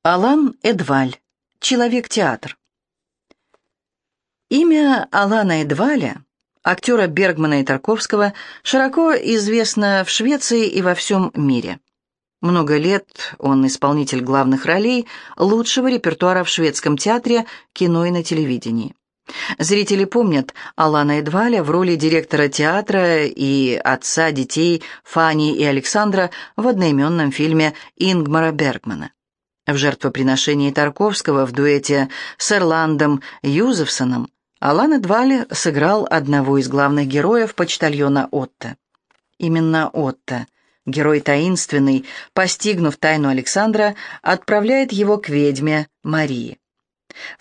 Алан Эдваль. Человек-театр. Имя Алана Эдваля, актера Бергмана и Тарковского, широко известно в Швеции и во всем мире. Много лет он исполнитель главных ролей лучшего репертуара в шведском театре, кино и на телевидении. Зрители помнят Алана Эдваля в роли директора театра и отца детей Фани и Александра в одноименном фильме Ингмара Бергмана. В «Жертвоприношении» Тарковского в дуэте с Эрландом Юзефсоном Алан Эдваль сыграл одного из главных героев, почтальона Отто. Именно Отто, герой таинственный, постигнув тайну Александра, отправляет его к ведьме Марии. В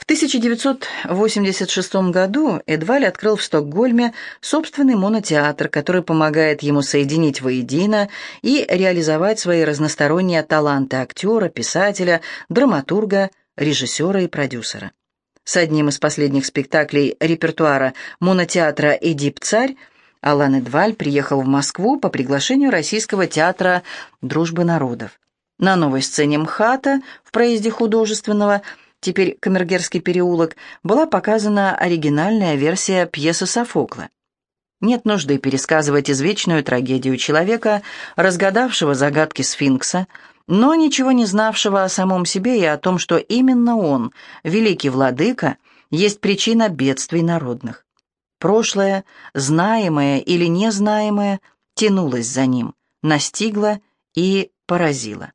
1986 году Эдваль открыл в Стокгольме собственный монотеатр, который помогает ему соединить воедино и реализовать свои разносторонние таланты актера, писателя, драматурга, режиссера и продюсера. С одним из последних спектаклей репертуара монотеатра «Эдип-царь» Алан Эдваль приехал в Москву по приглашению Российского театра «Дружбы народов». На новой сцене МХАТа в проезде Художественного, теперь Камергерский переулок, была показана оригинальная версия пьесы Софокла. Нет нужды пересказывать извечную трагедию человека, разгадавшего загадки сфинкса, но ничего не знавшего о самом себе и о том, что именно он, великий владыка, есть причина бедствий народных. Прошлое, знаемое или незнаемое, тянулось за ним, настигло и поразило.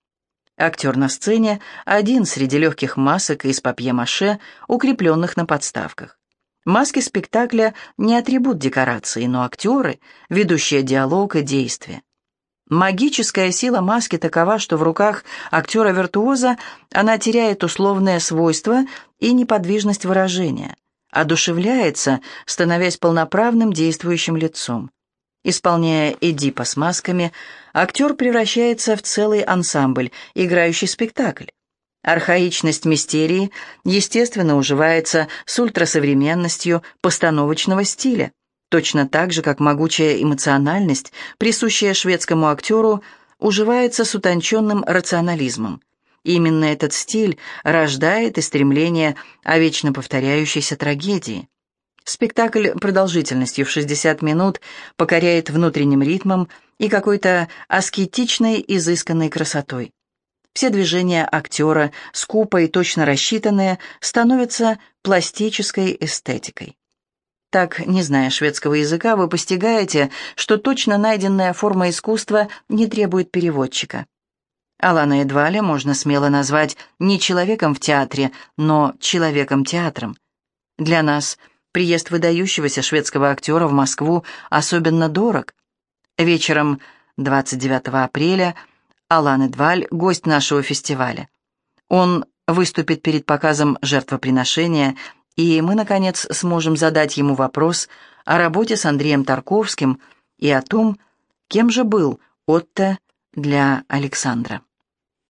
Актер на сцене один среди легких масок из папье-маше, укрепленных на подставках. Маски спектакля не атрибут декорации, но актеры, ведущие диалог и действие. Магическая сила маски такова, что в руках актера-виртуоза она теряет условное свойство и неподвижность выражения, одушевляется, становясь полноправным действующим лицом. Исполняя Эдипа с масками, актер превращается в целый ансамбль, играющий спектакль. Архаичность мистерии, естественно, уживается с ультрасовременностью постановочного стиля, точно так же, как могучая эмоциональность, присущая шведскому актеру, уживается с утонченным рационализмом. Именно этот стиль рождает и стремление о вечно повторяющейся трагедии. Спектакль продолжительностью в 60 минут покоряет внутренним ритмом и какой-то аскетичной, изысканной красотой. Все движения актера, скупо и точно рассчитанные, становятся пластической эстетикой. Так, не зная шведского языка, вы постигаете, что точно найденная форма искусства не требует переводчика. Алана Эдваля можно смело назвать не человеком в театре, но человеком-театром. Для нас приезд выдающегося шведского актера в Москву особенно дорог. Вечером 29 апреля Алан Эдваль – гость нашего фестиваля. Он выступит перед показом «Жертвоприношения», и мы, наконец, сможем задать ему вопрос о работе с Андреем Тарковским и о том, кем же был Отто для Александра.